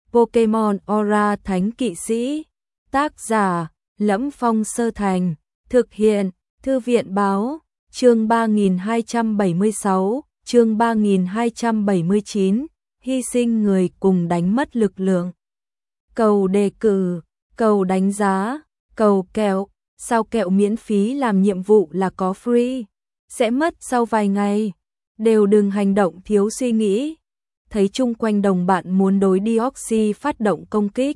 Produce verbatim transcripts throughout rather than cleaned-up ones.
Pokemon Aura Thánh Kỵ Sĩ. Tác giả: Lẫm Phong Sơ Thành. Thực hiện: Thư viện Báo. Chương ba nghìn hai trăm bảy mươi sáu, chương ba nghìn hai trăm bảy mươi chín, hy sinh người cùng đánh mất lực lượng. Cầu đề cử, cầu đánh giá, cầu kẹo, sao kẹo miễn phí làm nhiệm vụ là có free, sẽ mất sau vài ngày. Đều đừng hành động thiếu suy nghĩ. Thấy chung quanh đồng bạn muốn đối Deoxys phát động công kích,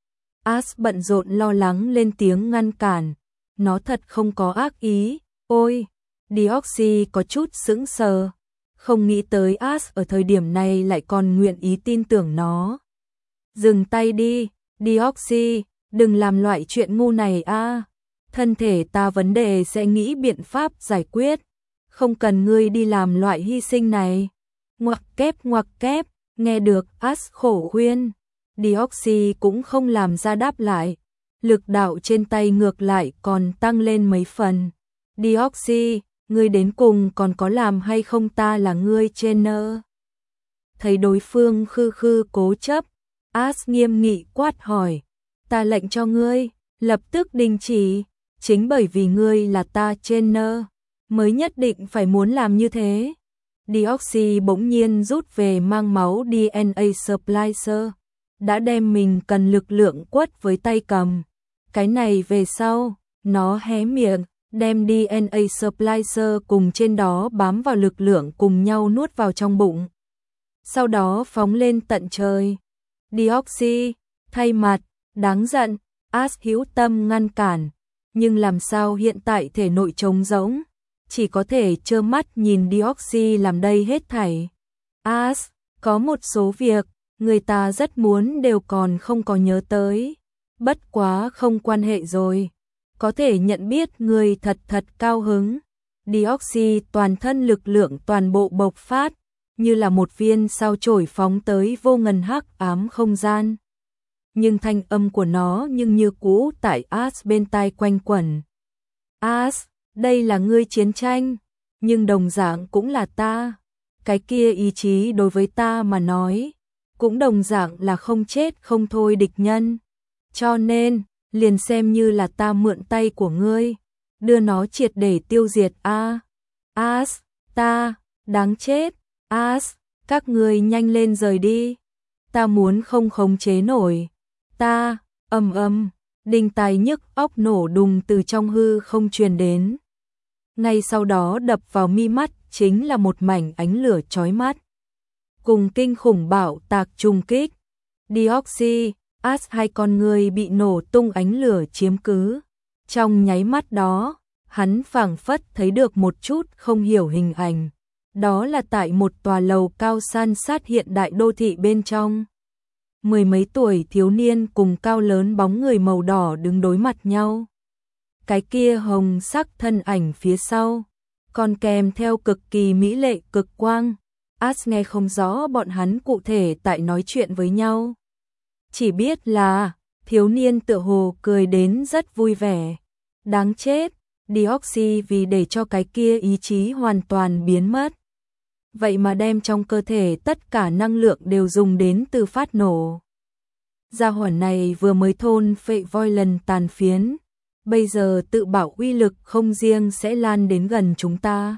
Ash bận rộn lo lắng lên tiếng ngăn cản. Nó thật không có ác ý. Ôi! Deoxys có chút sững sờ, không nghĩ tới Ash ở thời điểm này lại còn nguyện ý tin tưởng nó. Dừng tay đi, Deoxys, đừng làm loại chuyện ngu này a. Thân thể ta vấn đề sẽ nghĩ biện pháp giải quyết, không cần ngươi đi làm loại hy sinh này. Ngoặc kép ngoặc kép, nghe được Ash khổ khuyên, Deoxys cũng không làm ra đáp lại, lực đạo trên tay ngược lại còn tăng lên mấy phần. Deoxys, ngươi đến cùng còn có làm hay không, ta là ngươi trainer. Thấy đối phương khư khư cố chấp, Ash nghiêm nghị quát hỏi, ta lệnh cho ngươi lập tức đình chỉ, chính bởi vì ngươi là ta trainer mới nhất định phải muốn làm như thế. Deoxys bỗng nhiên rút về mang máu đê en a Splicer, đã đem mình cần lực lượng quất với tay cầm. Cái này về sau, nó hé miệng, đem đê en a Splicer cùng trên đó bám vào lực lượng cùng nhau nuốt vào trong bụng. Sau đó phóng lên tận trời. Deoxys, thay mặt, đáng giận, Ash hữu tâm ngăn cản, nhưng làm sao hiện tại thể nội trống rỗng, chỉ có thể trơ mắt nhìn Deoxys làm đây hết thảy. Ash, có một số việc, người ta rất muốn đều còn không có nhớ tới. Bất quá không quan hệ rồi. Có thể nhận biết người thật thật cao hứng. Deoxys toàn thân lực lượng toàn bộ bộc phát, như là một viên sao chổi phóng tới vô ngần hắc ám không gian. Nhưng thanh âm của nó nhưng như cũ tại Ash bên tai quanh quẩn. Ash, đây là ngươi chiến tranh, nhưng đồng dạng cũng là ta. Cái kia ý chí đối với ta mà nói, cũng đồng dạng là không chết không thôi địch nhân. Cho nên, liền xem như là ta mượn tay của ngươi, đưa nó triệt để tiêu diệt a. À, Ash, ta, đáng chết. Ash, các ngươi nhanh lên rời đi. Ta muốn không khống chế nổi. Ta, ầm ầm, đinh tai nhức óc nổ đùng từ trong hư không truyền đến. Ngay sau đó đập vào mi mắt chính là một mảnh ánh lửa chói mắt, cùng kinh khủng bạo tạc trùng kích. Deoxys, Ash hai con người bị nổ tung ánh lửa chiếm cứ. Trong nháy mắt đó, hắn phảng phất thấy được một chút không hiểu hình ảnh. Đó là tại một tòa lầu cao san sát hiện đại đô thị bên trong. Mười mấy tuổi thiếu niên cùng cao lớn bóng người màu đỏ đứng đối mặt nhau. Cái kia hồng sắc thân ảnh phía sau, còn kèm theo cực kỳ mỹ lệ cực quang. Ash nghe không rõ bọn hắn cụ thể tại nói chuyện với nhau. Chỉ biết là, thiếu niên tựa hồ cười đến rất vui vẻ. Đáng chết, Deoxys vì để cho cái kia ý chí hoàn toàn biến mất. Vậy mà đem trong cơ thể tất cả năng lượng đều dùng đến từ phát nổ. Gia hỏa này vừa mới thôn phệ voi lần tàn phiến, bây giờ tự bảo uy lực không riêng sẽ lan đến gần chúng ta,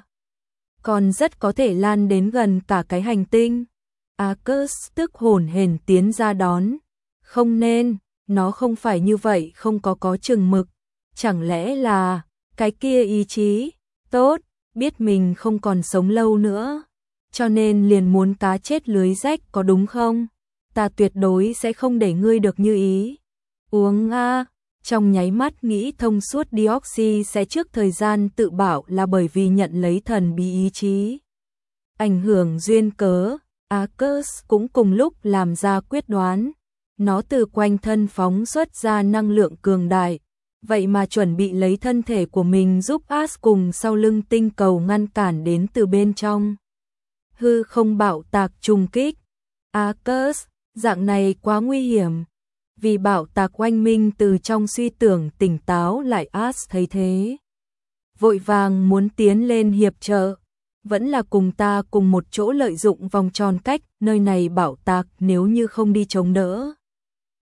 còn rất có thể lan đến gần cả cái hành tinh. Arcus tức hổn hển tiến ra đón. Không nên, nó không phải như vậy, không có có chừng mực. Chẳng lẽ là, cái kia ý chí, tốt, biết mình không còn sống lâu nữa, cho nên liền muốn cá chết lưới rách có đúng không? Ta tuyệt đối sẽ không để ngươi được như ý. Uống a. Trong nháy mắt nghĩ thông suốt, Deoxys sẽ trước thời gian tự bảo là bởi vì nhận lấy thần bí ý chí ảnh hưởng duyên cớ. Arcus cũng cùng lúc làm ra quyết đoán. Nó từ quanh thân phóng xuất ra năng lượng cường đại, vậy mà chuẩn bị lấy thân thể của mình giúp Ash cùng sau lưng tinh cầu ngăn cản đến từ bên trong. Hư không bạo tạc trùng kích. Arcus, dạng này quá nguy hiểm. Vì bạo tạc oanh minh từ trong suy tưởng tỉnh táo lại, Ash thấy thế, vội vàng muốn tiến lên hiệp trợ. Vẫn là cùng ta cùng một chỗ lợi dụng vòng tròn cách nơi này bạo tạc, nếu như không đi chống đỡ,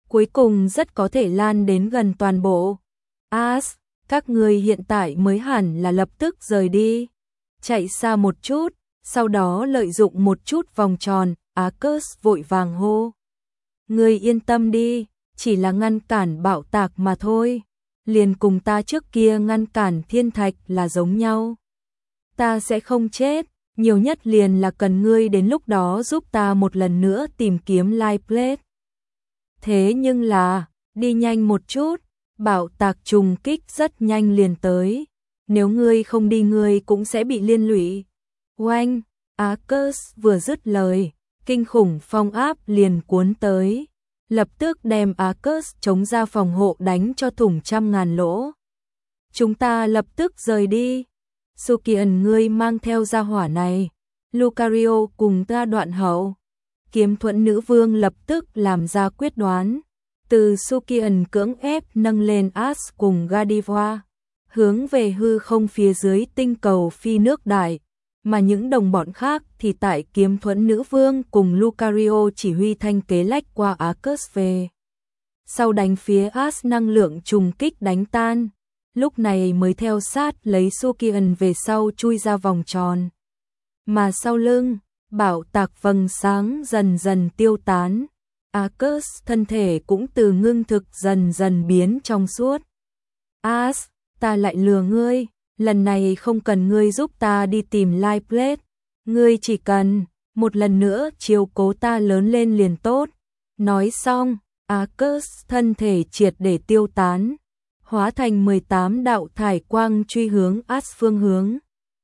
cuối cùng rất có thể lan đến gần toàn bộ. As, các ngươi hiện tại mới hẳn là lập tức rời đi. Chạy xa một chút, sau đó lợi dụng một chút vòng tròn, Arcus vội vàng hô. Ngươi yên tâm đi, chỉ là ngăn cản bạo tạc mà thôi. Liền cùng ta trước kia ngăn cản thiên thạch là giống nhau. Ta sẽ không chết, nhiều nhất liền là cần ngươi đến lúc đó giúp ta một lần nữa tìm kiếm Light Blade. Thế nhưng là, đi nhanh một chút, bạo tạc trùng kích rất nhanh liền tới. Nếu ngươi không đi ngươi cũng sẽ bị liên lụy. Oanh, Arcus vừa dứt lời, kinh khủng phong áp liền cuốn tới. Lập tức đem Arcus chống ra phòng hộ đánh cho thủng trăm ngàn lỗ. Chúng ta lập tức rời đi. Sukian ngươi mang theo gia hỏa này. Lucario cùng ta đoạn hậu. Kiếm thuẫn nữ vương lập tức làm ra quyết đoán. Từ Sukian cưỡng ép nâng lên As cùng Godiva, hướng về hư không phía dưới tinh cầu phi nước đại. Mà những đồng bọn khác thì tại kiếm thuẫn nữ vương cùng Lucario chỉ huy thanh kế lách qua Arcus về. Sau đánh phía As năng lượng trùng kích đánh tan, lúc này mới theo sát lấy Sukian về sau chui ra vòng tròn. Mà sau lưng, bạo tạc vầng sáng dần dần tiêu tán. Arcus thân thể cũng từ ngưng thực dần dần biến trong suốt. As, ta lại lừa ngươi. Lần này không cần ngươi giúp ta đi tìm Light Blade, ngươi chỉ cần một lần nữa chiếu cố ta lớn lên liền tốt. Nói xong, Arcus thân thể triệt để tiêu tán, hóa thành mười tám đạo thải quang truy hướng As phương hướng.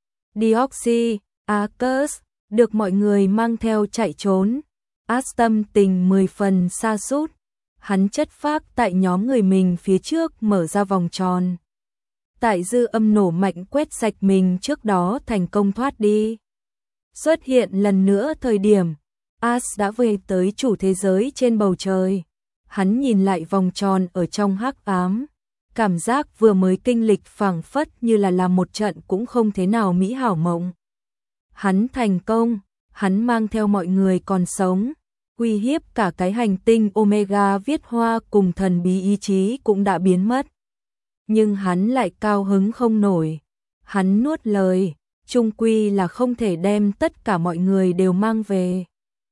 Deoxy, Arcus, được mọi người mang theo chạy trốn. As tâm tình mười phần sa sút, hắn chất phác tại nhóm người mình phía trước mở ra vòng tròn. Tại dư âm nổ mạnh quét sạch mình trước đó thành công thoát đi. Xuất hiện lần nữa thời điểm, As đã về tới chủ thế giới trên bầu trời. Hắn nhìn lại vòng tròn ở trong hắc ám. Cảm giác vừa mới kinh lịch phảng phất như là làm một trận cũng không thế nào mỹ hảo mộng. Hắn thành công, hắn mang theo mọi người còn sống. Uy hiếp cả cái hành tinh Omega viết hoa cùng thần bí ý chí cũng đã biến mất. Nhưng hắn lại cao hứng không nổi. Hắn nuốt lời, chung quy là không thể đem tất cả mọi người đều mang về.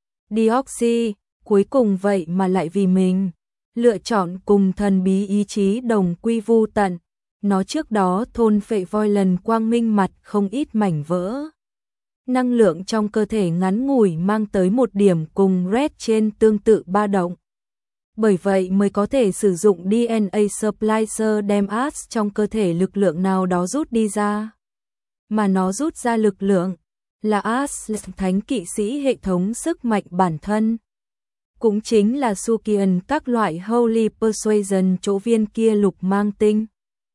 Deoxy, cuối cùng vậy mà lại vì mình lựa chọn cùng thần bí ý chí đồng quy vu tận. Nó trước đó thôn phệ voi lần quang minh mặt không ít mảnh vỡ. Năng lượng trong cơ thể ngắn ngủi mang tới một điểm cùng Red trên tương tự ba động. Bởi vậy mới có thể sử dụng đê en a Splicer đem As trong cơ thể lực lượng nào đó rút đi ra. Mà nó rút ra lực lượng là As thánh kỵ sĩ hệ thống sức mạnh bản thân. Cũng chính là Sukian các loại Holy Persuasion chỗ viên kia lục mang tinh.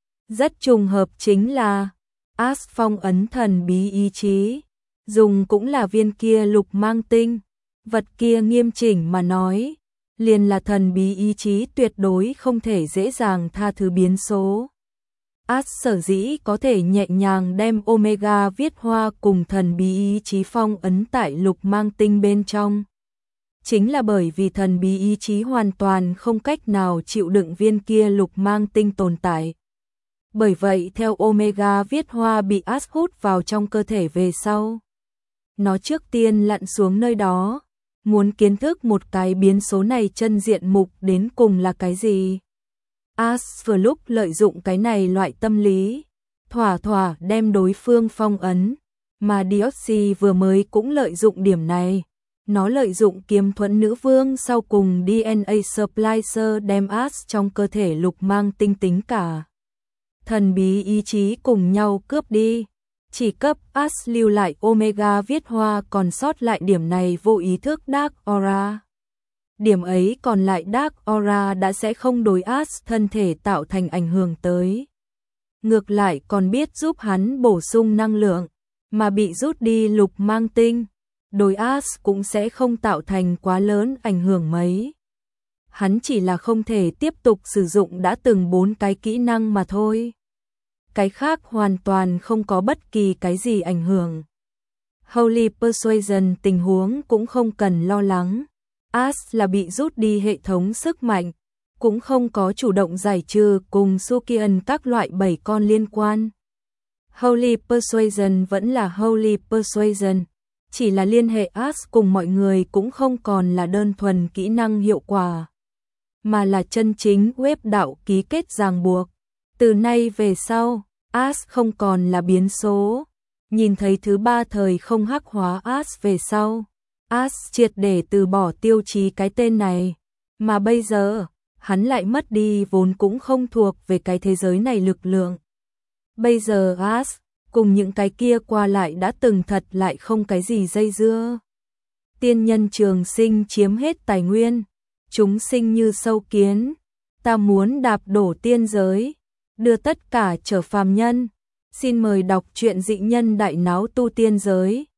Rất trùng hợp chính là As phong ấn thần bí ý chí, dùng cũng là viên kia lục mang tinh. Vật kia nghiêm chỉnh mà nói, liền là thần bí ý chí tuyệt đối không thể dễ dàng tha thứ biến số. As sở dĩ có thể nhẹ nhàng đem Omega viết hoa cùng thần bí ý chí phong ấn tại lục mang tinh bên trong. Chính là bởi vì thần bí ý chí hoàn toàn không cách nào chịu đựng viên kia lục mang tinh tồn tại. Bởi vậy theo Omega viết hoa bị As hút vào trong cơ thể về sau, nó trước tiên lặn xuống nơi đó, muốn kiến thức một cái biến số này chân diện mục đến cùng là cái gì. As vừa lúc lợi dụng cái này loại tâm lý, thỏa thỏa đem đối phương phong ấn, mà Deoxy vừa mới cũng lợi dụng điểm này. Nó lợi dụng kiếm thuẫn nữ vương sau cùng đê en a Splicer đem As trong cơ thể lục mang tinh tính cả thần bí ý chí cùng nhau cướp đi. Chỉ cấp As lưu lại Omega viết hoa còn sót lại điểm này vô ý thức Dark Aura. Điểm ấy còn lại Dark Aura đã sẽ không đối As thân thể tạo thành ảnh hưởng tới. Ngược lại còn biết giúp hắn bổ sung năng lượng, mà bị rút đi lục mang tinh, đối As cũng sẽ không tạo thành quá lớn ảnh hưởng mấy. Hắn chỉ là không thể tiếp tục sử dụng đã từng bốn cái kỹ năng mà thôi. Cái khác hoàn toàn không có bất kỳ cái gì ảnh hưởng. Holy Persuasion tình huống cũng không cần lo lắng. As là bị rút đi hệ thống sức mạnh, cũng không có chủ động giải trừ cùng Sukian các loại bảy con liên quan. Holy Persuasion vẫn là Holy Persuasion, chỉ là liên hệ Ash cùng mọi người cũng không còn là đơn thuần kỹ năng hiệu quả, mà là chân chính web đạo ký kết ràng buộc. Từ nay về sau, Ash không còn là biến số. Nhìn thấy thứ ba thời không hắc hóa Ash về sau, Ash triệt để từ bỏ tiêu chí cái tên này, mà bây giờ, hắn lại mất đi vốn cũng không thuộc về cái thế giới này lực lượng. Bây giờ Ash, cùng những cái kia qua lại đã từng thật lại không cái gì dây dưa. Tiên nhân trường sinh chiếm hết tài nguyên, chúng sinh như sâu kiến, ta muốn đạp đổ tiên giới, đưa tất cả trở phàm nhân. Xin mời đọc truyện Dị Nhân Đại Náo Tu Tiên Giới.